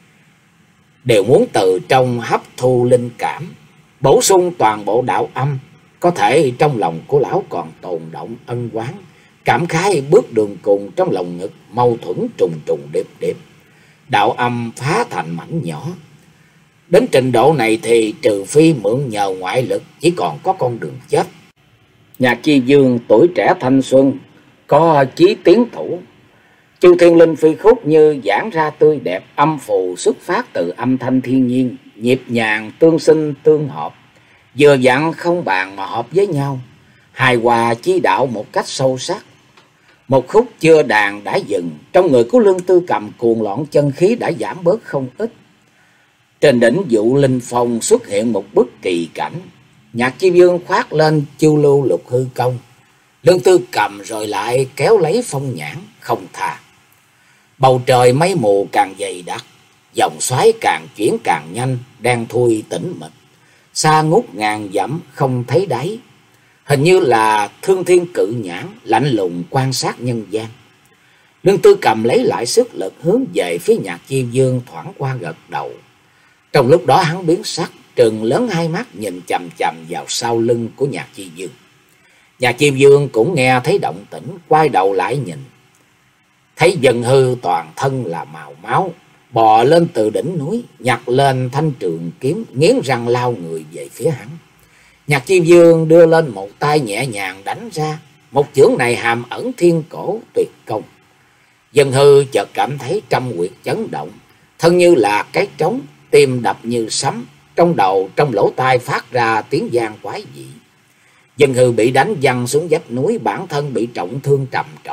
Speaker 1: đều muốn từ trong hấp thu linh cảm, bổ sung toàn bộ đạo âm. Có thể trong lòng của lão còn tồn động ân oán, cảm khái bước đường cùng trong lòng ngực, mâu thuẫn trùng trùng điệp điệp, đạo âm phá thành mảnh nhỏ. Đến trình độ này thì trừ phi mượn nhờ ngoại lực, chỉ còn có con đường chết. Nhạc Chi Dương tuổi trẻ thanh xuân, có chí tiến thủ. Chu Thiên Linh phi khúc như giãn ra tươi đẹp, âm phù xuất phát từ âm thanh thiên nhiên, nhịp nhàng tương sinh tương hợp, vừa vặn không bàn mà hợp với nhau, hài hòa chi đạo một cách sâu sắc. Một khúc chưa đàn đã dừng, trong người của Lương Tư Cầm cuồng loạn chân khí đã giảm bớt không ít. Trên đỉnh Dụ Linh Phong xuất hiện một bức kỳ cảnh. Nhạc Chi Dương khoác lên Chu Lưu Lục Hư Công, Lương Tư Cầm rồi lại kéo lấy phong nhãn không tha. Bầu trời mây mù càng dày đặc, dòng xoáy càng chuyển càng nhanh, đen thui tĩnh mịch, xa ngút ngàn dặm không thấy đáy. Hình như là Thương Thiên Cự Nhãn lạnh lùng quan sát nhân gian. Lương Tư Cầm lấy lại sức lực hướng về phía Nhạc Chi Dương, thoảng qua gật đầu. Trong lúc đó hắn biến sắc, trừng lớn hai mắt nhìn chằm chằm vào sau lưng của Nhạc Chi Dương. Nhạc Chi Dương cũng nghe thấy động tĩnh, quay đầu lại nhìn, thấy Dân Hư toàn thân là màu máu, bò lên từ đỉnh núi, nhặt lên thanh trường kiếm, nghiến răng lao người về phía hắn. Nhạc Chi Dương đưa lên một tay nhẹ nhàng đánh ra, một chưởng này hàm ẩn thiên cổ tuyệt công. Dân Hư chợt cảm thấy trăm huyệt chấn động, thân như là cái trống, tim đập như sấm, trong đầu trong lỗ tai phát ra tiếng vang quái dị. Dân Hư bị đánh văng xuống vách núi, bản thân bị trọng thương trầm trọng,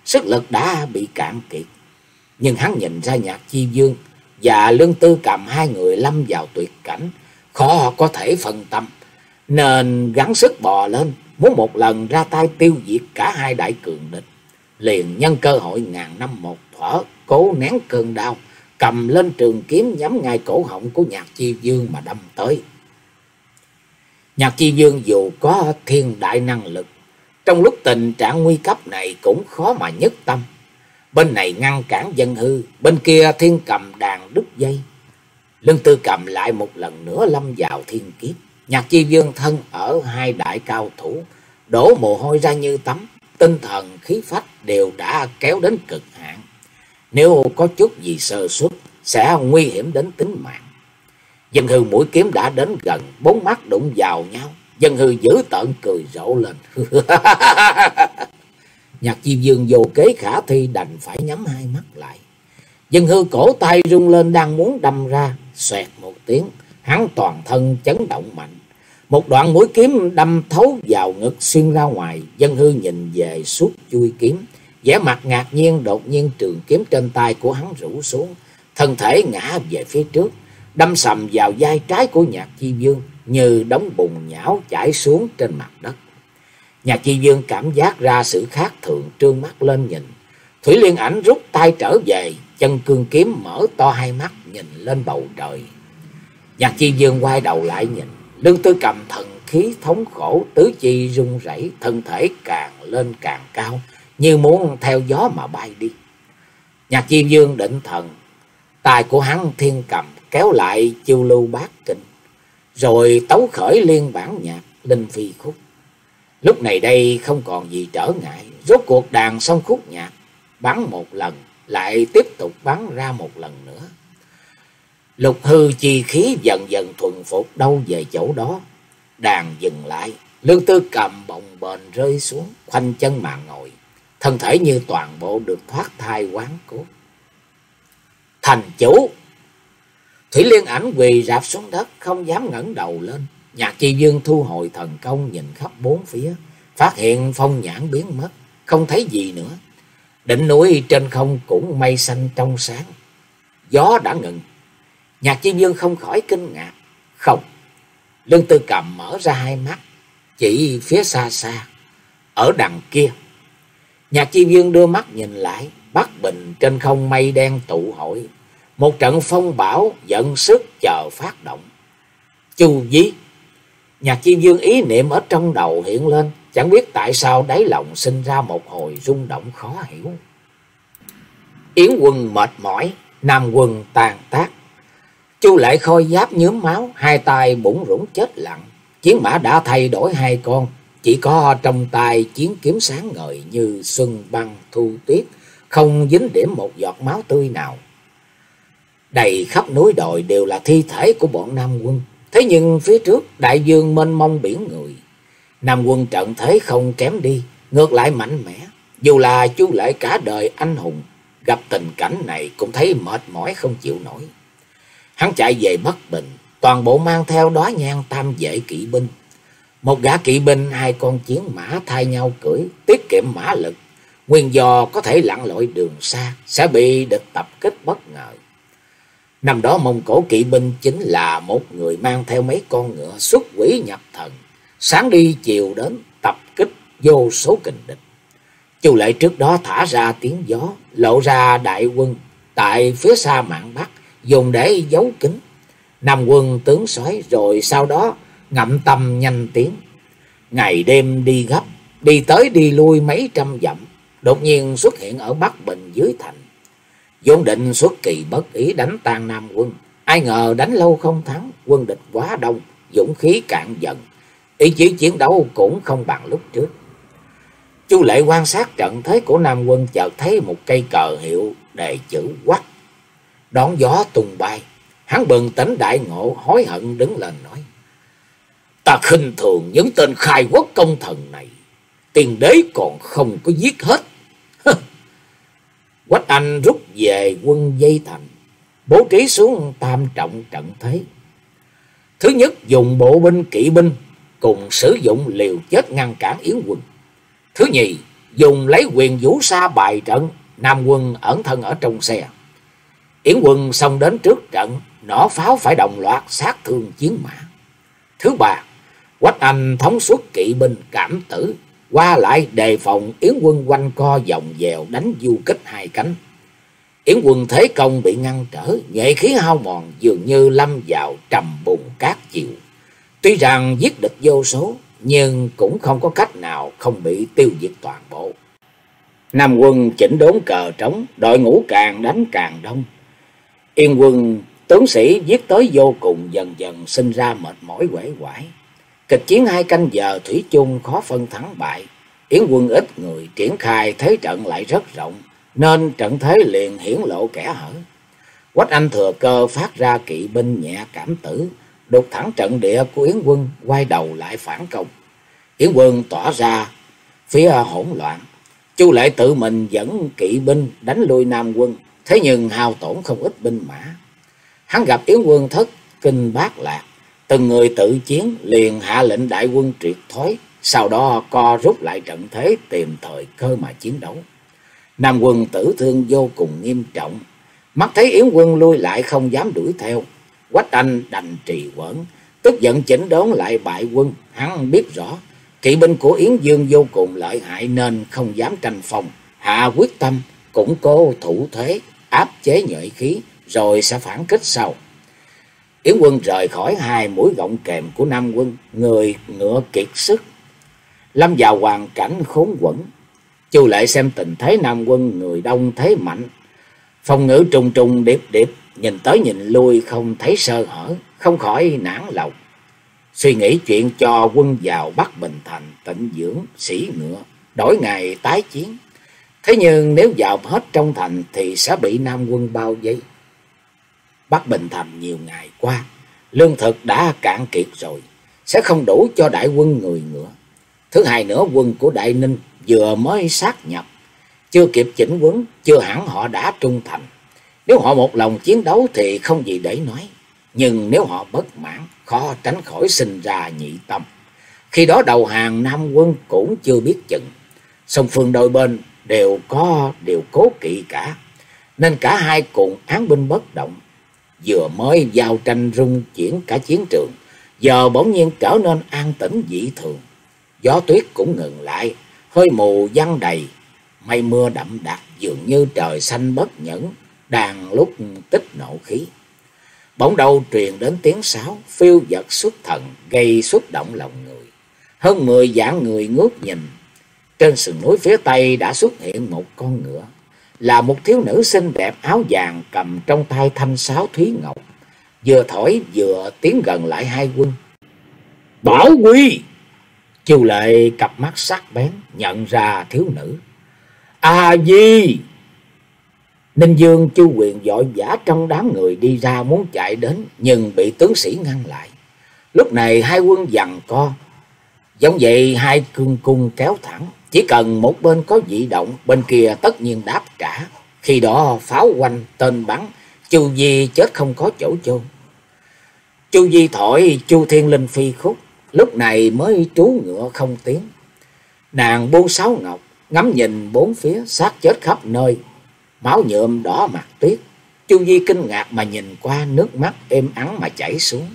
Speaker 1: sức lực đã bị cạn kiệt. Nhưng hắn nhìn ra Nhạc Chi Dương và Lương Tư Cầm hai người lâm vào tuyệt cảnh, khó có thể phân tâm, nên gắng sức bò lên, muốn một lần ra tay tiêu diệt cả hai đại cường địch. Liền nhân cơ hội ngàn năm một thuở, cố nén cơn đau, cầm lên trường kiếm nhắm ngay cổ họng của Nhạc Chi Dương mà đâm tới. Nhạc Chi Dương dù có thiên đại năng lực, trong lúc tình trạng nguy cấp này cũng khó mà nhất tâm. Bên này ngăn cản Dân Hư, bên kia Thiên Cầm đàn đứt dây. Lương Tư Cầm lại một lần nữa lâm vào thiên kiếp. Nhạc Chi Dương thân ở hai đại cao thủ, đổ mồ hôi ra như tắm, tinh thần khí phách đều đã kéo đến cực hạn. Nếu có chút gì sơ suất sẽ nguy hiểm đến tính mạng. Dân Hư mũi kiếm đã đến gần, bốn mắt đụng vào nhau. Dân Hư dữ tợn cười rộ lên. Nhạc Chi Dương vô kế khả thi đành phải nhắm hai mắt lại. Dân Hư cổ tay rung lên đang muốn đâm ra, xoẹt một tiếng, hắn toàn thân chấn động mạnh. Một đoạn mũi kiếm đâm thấu vào ngực xuyên ra ngoài. Dân Hư nhìn về suốt chui kiếm, vẻ mặt ngạc nhiên. Đột nhiên trường kiếm trên tay của hắn rũ xuống, thân thể ngã về phía trước, đâm sầm vào vai trái của Nhạc Chi Dương như đống bùn nhão chảy xuống trên mặt đất. Nhạc Chi Dương cảm giác ra sự khác thường, trương mắt lên nhìn. Thủy Liên Ảnh rút tay trở về, chân cương kiếm mở to hai mắt nhìn lên bầu trời. Nhạc Chi Dương quay đầu lại nhìn, Lương Tư Cầm thần khí thống khổ, tứ chi run rẩy, thân thể càng lên càng cao, như muốn theo gió mà bay đi. Nhạc Chi Dương định thần, tay của hắn Thiên Cầm kéo lại Chiêu Lưu Bát Kinh, rồi tấu khởi liên bản nhạc Linh Phi Khúc. Lúc này đây không còn gì trở ngại, rốt cuộc đàn xong khúc nhạc, bắn một lần, lại tiếp tục bắn ra một lần nữa. Lục hư chi khí dần dần thuần phục đâu về chỗ đó. Đàn dừng lại, Lương Tư Cầm bồng bềnh rơi xuống, khoanh chân mà ngồi, thân thể như toàn bộ được thoát thai hoán cốt. Thành chủ! Thủy Liên Ảnh quỳ rạp xuống đất, không dám ngẩng đầu lên. Nhạc Chi Dương thu hồi thần công, nhìn khắp bốn phía, phát hiện phong nhãn biến mất, không thấy gì nữa. Đỉnh núi trên không cũng mây xanh trong sáng, gió đã ngừng. Nhạc Chi Dương không khỏi kinh ngạc. Không. Lương Tư Cầm mở ra hai mắt, chỉ phía xa xa, ở đằng kia. Nhạc Chi Dương đưa mắt nhìn lại, Bắc Bình trên không mây đen tụ hội, một trận phong bão giận sức chờ phát động. Chu Di! Nhạc Chi Dương ý niệm ở trong đầu hiện lên, chẳng biết tại sao đáy lòng sinh ra một hồi rung động khó hiểu. Yến Quân mệt mỏi, Nam Quân tàn tác. Chu Lệ Khôi giáp nhuốm máu, hai tay bủn rủn chết lặng. Chiến mã đã thay đổi hai con, chỉ có trong tay chiến kiếm sáng ngời như xuân băng thu tuyết, không dính điểm một giọt máu tươi nào. Đầy khắp núi đồi đều là thi thể của bọn Nam Quân. Thế nhưng phía trước đại dương mênh mông biển người, Nam Quân trận thế không kém đi, ngược lại mạnh mẽ. Dù là Chu Lệ cả đời anh hùng, gặp tình cảnh này cũng thấy mệt mỏi không chịu nổi. Hắn chạy về Bắc Bình, toàn bộ mang theo đóa nhang tam vệ kỵ binh. Một gã kỵ binh, hai con chiến mã thay nhau cưỡi, tiết kiệm mã lực. Nguyên do có thể lặn lội đường xa, sẽ bị địch tập kích bất ngờ. Năm đó Mông Cổ kỵ binh chính là một người mang theo mấy con ngựa xuất quỷ nhập thần, sáng đi chiều đến tập kích vô số kình địch. Chu Lệ trước đó thả ra tiếng gió, lộ ra đại quân tại phía xa mạn Bắc, dùng để giấu kín. Nam Quân tướng soái, rồi sau đó ngậm tâm nhanh tiến, ngày đêm đi gấp, đi tới đi lui mấy trăm dặm, đột nhiên xuất hiện ở Bắc Bình dưới thành. Vốn định xuất kỳ bất ý đánh tan Nam Quân, ai ngờ đánh lâu không thắng, quân địch quá đông, dũng khí cạn dần, ý chí chiến đấu cũng không bằng lúc trước. Chu Lệ quan sát trận thế của Nam Quân, chợt thấy một cây cờ hiệu đề chữ Quắc đón gió tung bay. Hắn bừng tỉnh đại ngộ, hối hận đứng lên nói: Ta khinh thường những tên khai quốc công thần này, tiền đế còn không có giết hết. Quách Anh rút về quân dây thành, bố trí xuống tam trọng trận thế. Thứ nhất, dùng bộ binh kỵ binh cùng sử dụng liều chết ngăn cản Yến Quân. Thứ nhì, dùng lấy quyền vũ sa bài trận. Nam quân ẩn thân ở trong xe. Yến quân xông đến trước trận, nỏ pháo phải đồng loạt sát thương chiến mã. Thứ ba, Quách Anh thống suất kỵ binh cảm tử, qua lại đề phòng Yến quân quanh co vòng dèo đánh du kích hai cánh. Yến quân thế công bị ngăn trở, nhuệ khí hao mòn, dường như lâm vào trầm bùn cát chịu. Tuy rằng giết địch vô số, nhưng cũng không có cách nào không bị tiêu diệt toàn bộ. Nam quân chỉnh đốn cờ trống, đội ngũ càng đánh càng đông. Yên quân tướng sĩ giết tới vô cùng, dần dần sinh ra mệt mỏi uể oải. Kịch chiến hai canh giờ thủy chung khó phân thắng bại. Yến quân ít người, triển khai thế trận lại rất rộng, nên trận thế liền hiển lộ kẽ hở. Quách Anh thừa cơ phát ra kỵ binh nhẹ cảm tử, đục thẳng trận địa của Yến quân, quay đầu lại phản công. Yến quân tỏa ra phía hỗn loạn. Chu Lệ tự mình dẫn kỵ binh đánh lui Nam quân, thế nhưng hao tổn không ít binh mã. Hắn gặp Yến quân thất kinh bát lạc, từng người tự chiến, liền hạ lệnh đại quân triệt thoái, sau đó co rút lại trận thế, tìm thời cơ mà chiến đấu. Nam quân tử thương vô cùng nghiêm trọng, mắt thấy Yến quân lui lại không dám đuổi theo. Quách Anh đành trì hoãn, tức giận chỉnh đốn lại bại quân. Hắn biết rõ kỵ binh của Yến Dương vô cùng lợi hại nên không dám tranh phong, hạ quyết tâm củng cố thủ thế, áp chế nhuệ khí, rồi sẽ phản kích sau. Yến quân rời khỏi hai mũi gọng kềm của Nam quân, người ngựa kiệt sức, lâm vào hoàn cảnh khốn quẫn. Chu Lệ xem tình thế Nam quân người đông thế mạnh, phòng ngự trùng trùng điệp điệp, nhìn tới nhìn lui không thấy sơ hở, không khỏi nản lòng. Suy nghĩ chuyện cho quân vào Bắc Bình Thành tịnh dưỡng sĩ ngựa, đổi ngày tái chiến. Thế nhưng nếu vào hết trong thành thì sẽ bị Nam quân bao vây. Bắc Bình Thành nhiều ngày qua, lương thực đã cạn kiệt rồi, sẽ không đủ cho đại quân người ngựa. Thứ hai nữa, quân của Đại Ninh vừa mới sát nhập, chưa kịp chỉnh huấn, chưa hẳn họ đã trung thành. Nếu họ một lòng chiến đấu thì không gì để nói, nhưng nếu họ bất mãn, khó tránh khỏi sinh ra nhị tâm. Khi đó đầu hàng Nam quân cũng chưa biết chừng. Song phương đôi bên đều có điều cố kỵ cả, nên cả hai cùng án binh bất động. Vừa mới giao tranh rung chuyển cả chiến trường, giờ bỗng nhiên trở nên an tĩnh dị thường. Gió tuyết cũng ngừng lại, hơi mù giăng đầy, mây mưa đậm đặc, dường như trời xanh bất nhẫn, đang lúc tích nộ khí. Bỗng đâu truyền đến tiếng sáo, phiêu dật xuất thần, gây xúc động lòng người. Hơn mười vạn người ngước nhìn. Trên sườn núi phía tây đã xuất hiện một con ngựa, là một thiếu nữ xinh đẹp áo vàng, cầm trong tay thanh sáo thúy ngọc, vừa thổi vừa tiến gần lại hai quân. Bảo Quy! Chu Lệ cặp mắt sắc bén nhận ra thiếu nữ. A Di! Ninh Dương, Chu Quyền vội vã trong đám người đi ra muốn chạy đến, nhưng bị tướng sĩ ngăn lại. Lúc này hai quân giằng co, giống vậy hai cương cung kéo thẳng. Chỉ cần một bên có dị động, bên kia tất nhiên đáp trả. Khi đó pháo quanh, tên bắn, Chu Di chết không có chỗ chôn. Chu Di thổi Chu Thiên Linh phi khúc, lúc này mới trú ngựa không tiếng. Nàng buông sáo ngọc, ngắm nhìn bốn phía, xác chết khắp nơi, máu nhuộm đỏ mặt tuyết. Chu Di kinh ngạc mà nhìn qua, nước mắt êm ắng mà chảy xuống.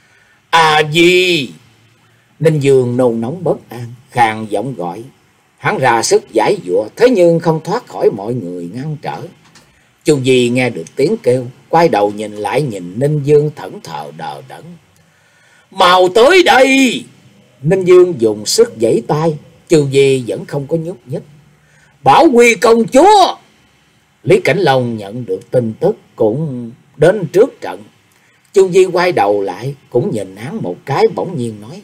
Speaker 1: A Di! Ninh Dương nôn nóng bất an, khàn giọng gọi. Hắn ra sức giải dụa, thế nhưng không thoát khỏi mọi người ngăn trở. Chu Di nghe được tiếng kêu, quay đầu nhìn lại, nhìn Ninh Dương thẫn thờ đờ đẫn. Mau tới đây! Ninh Dương dùng sức giãy tay, Chu Di vẫn không có nhúc nhích. Bảo Quy công chúa! Lý Cảnh Long nhận được tin tức cũng đến trước trận. Chu Di quay đầu lại, cũng nhìn hắn một cái, bỗng nhiên nói.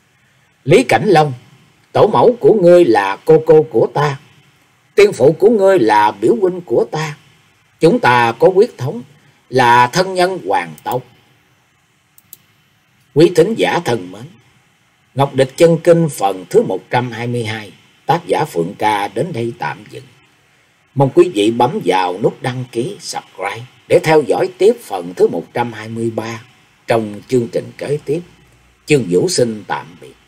Speaker 1: Lý Cảnh Long, tổ mẫu của ngươi là cô cô của ta, tiên phụ của ngươi là biểu huynh của ta. Chúng ta có huyết thống, là thân nhân hoàng tộc. Quý thính giả thân mến, Ngọc Địch Chân Kinh phần thứ một trăm hai mươi hai, tác giả Phượng Ca đến đây tạm dừng. Mong quý vị bấm vào nút đăng ký, subscribe để theo dõi tiếp phần thứ một trăm hai mươi ba trong chương trình kế tiếp. Chương Vũ xin tạm biệt.